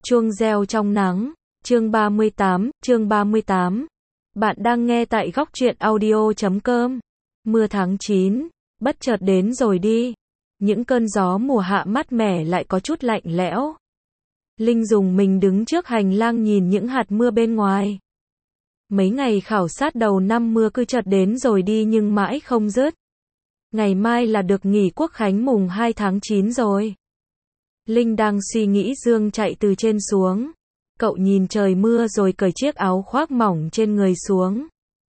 Chuông reo trong nắng, chương 38. Bạn đang nghe tại góc truyện audio.com. Mưa tháng 9, bất chợt đến rồi đi. Những cơn gió mùa hạ mát mẻ lại có chút lạnh lẽo. Linh dùng mình đứng trước hành lang nhìn những hạt mưa bên ngoài. Mấy ngày khảo sát đầu năm mưa cứ chợt đến rồi đi nhưng mãi không dứt. Ngày mai là được nghỉ quốc khánh mùng 2 tháng 9 rồi. Linh đang suy nghĩ Dương chạy từ trên xuống. Cậu nhìn trời mưa rồi cởi chiếc áo khoác mỏng trên người xuống.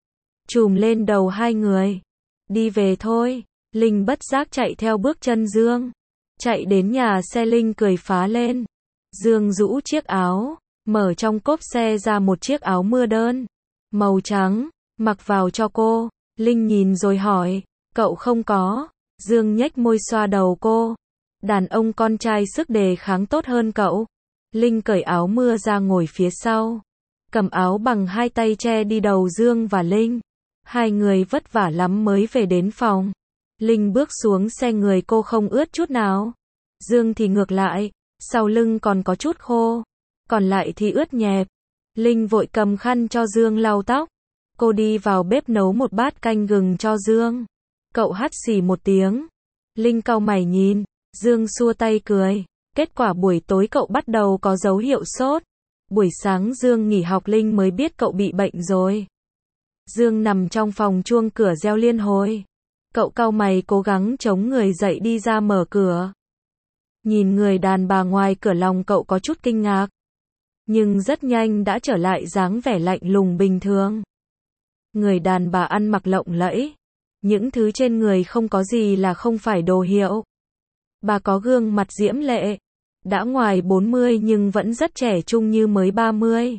Trùm lên đầu hai người. Đi về thôi. Linh bất giác chạy theo bước chân Dương. Chạy đến nhà xe Linh cười phá lên. Dương rũ chiếc áo, mở trong cốp xe ra một chiếc áo mưa đơn. Màu trắng, mặc vào cho cô. Linh nhìn rồi hỏi, cậu không có. Dương nhếch môi xoa đầu cô. Đàn ông con trai sức đề kháng tốt hơn cậu. Linh cởi áo mưa ra ngồi phía sau. Cầm áo bằng hai tay che đi đầu Dương và Linh. Hai người vất vả lắm mới về đến phòng. Linh bước xuống xe người cô không ướt chút nào. Dương thì ngược lại, sau lưng còn có chút khô. Còn lại thì ướt nhẹp. Linh vội cầm khăn cho Dương lau tóc. Cô đi vào bếp nấu một bát canh gừng cho Dương. Cậu hắt xì một tiếng. Linh cau mày nhìn. Dương xua tay cười. Kết quả buổi tối cậu bắt đầu có dấu hiệu sốt. Buổi sáng Dương nghỉ học Linh mới biết cậu bị bệnh rồi. Dương nằm trong phòng chuông cửa reo liên hồi. Cậu cau mày cố gắng chống người dậy đi ra mở cửa. Nhìn người đàn bà ngoài cửa lòng cậu có chút kinh ngạc. Nhưng rất nhanh đã trở lại dáng vẻ lạnh lùng bình thường. Người đàn bà ăn mặc lộng lẫy. Những thứ trên người không có gì là không phải đồ hiệu. Bà có gương mặt diễm lệ. Đã ngoài 40 nhưng vẫn rất trẻ trung như mới 30.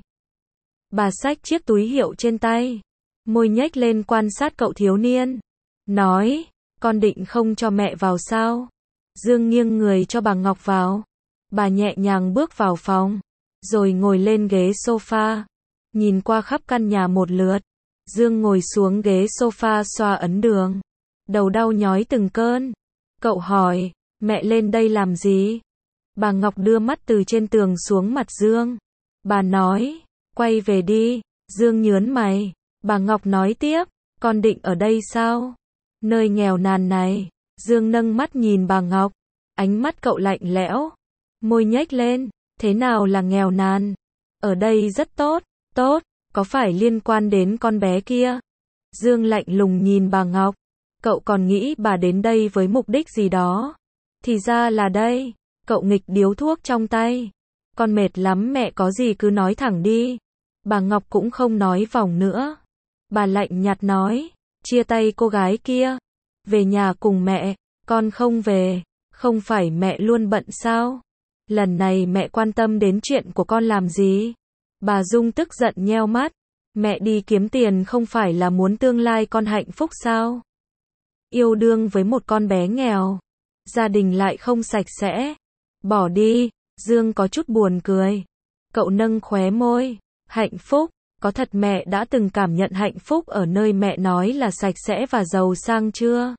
Bà xách chiếc túi hiệu trên tay. Môi nhếch lên quan sát cậu thiếu niên. Nói, con định không cho mẹ vào sao? Dương nghiêng người cho bà Ngọc vào. Bà nhẹ nhàng bước vào phòng. Rồi ngồi lên ghế sofa. Nhìn qua khắp căn nhà một lượt. Dương ngồi xuống ghế sofa xoa ấn đường. Đầu đau nhói từng cơn. Cậu hỏi, mẹ lên đây làm gì? Bà Ngọc đưa mắt từ trên tường xuống mặt Dương. Bà nói, quay về đi. Dương nhớn mày. Bà Ngọc nói tiếp, con định ở đây sao? Nơi nghèo nàn này. Dương nâng mắt nhìn bà Ngọc. Ánh mắt cậu lạnh lẽo. Môi nhếch lên, thế nào là nghèo nàn? Ở đây rất tốt, tốt, có phải liên quan đến con bé kia? Dương lạnh lùng nhìn bà Ngọc. Cậu còn nghĩ bà đến đây với mục đích gì đó? Thì ra là đây. Cậu nghịch điếu thuốc trong tay. Con mệt lắm mẹ có gì cứ nói thẳng đi. Bà Ngọc cũng không nói vòng nữa. Bà lạnh nhạt nói, chia tay cô gái kia. Về nhà cùng mẹ, con không về. Không phải mẹ luôn bận sao? Lần này mẹ quan tâm đến chuyện của con làm gì? Bà Dung tức giận nheo mắt. Mẹ đi kiếm tiền không phải là muốn tương lai con hạnh phúc sao? Yêu đương với một con bé nghèo. Gia đình lại không sạch sẽ. Bỏ đi. Dương có chút buồn cười. Cậu nâng khóe môi. Hạnh phúc. Có thật mẹ đã từng cảm nhận hạnh phúc ở nơi mẹ nói là sạch sẽ và giàu sang chưa?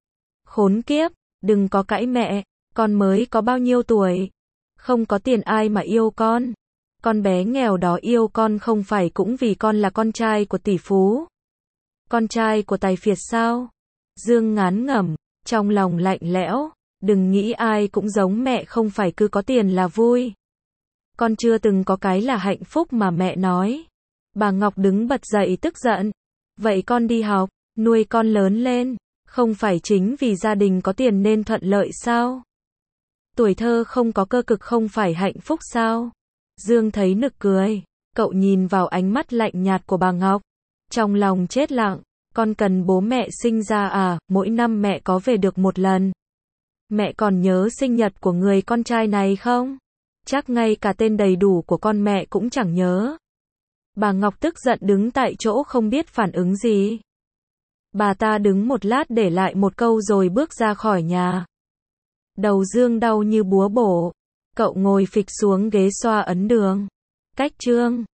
Khốn kiếp. Đừng có cãi mẹ. Con mới có bao nhiêu tuổi? Không có tiền ai mà yêu con. Con bé nghèo đó yêu con không phải cũng vì con là con trai của tỷ phú. Con trai của tài phiệt sao? Dương ngán ngẩm. Trong lòng lạnh lẽo. Đừng nghĩ ai cũng giống mẹ không phải cứ có tiền là vui. Con chưa từng có cái là hạnh phúc mà mẹ nói. Bà Ngọc đứng bật dậy tức giận. Vậy con đi học, nuôi con lớn lên. Không phải chính vì gia đình có tiền nên thuận lợi sao? Tuổi thơ không có cơ cực không phải hạnh phúc sao? Dương thấy nực cười. Cậu nhìn vào ánh mắt lạnh nhạt của bà Ngọc. Trong lòng chết lặng. Con cần bố mẹ sinh ra à? Mỗi năm mẹ có về được một lần. Mẹ còn nhớ sinh nhật của người con trai này không? Chắc ngay cả tên đầy đủ của con mẹ cũng chẳng nhớ. Bà Ngọc tức giận đứng tại chỗ không biết phản ứng gì. Bà ta đứng một lát để lại một câu rồi bước ra khỏi nhà. Đầu Dương đau như búa bổ. Cậu ngồi phịch xuống ghế xoa ấn đường. Cách chương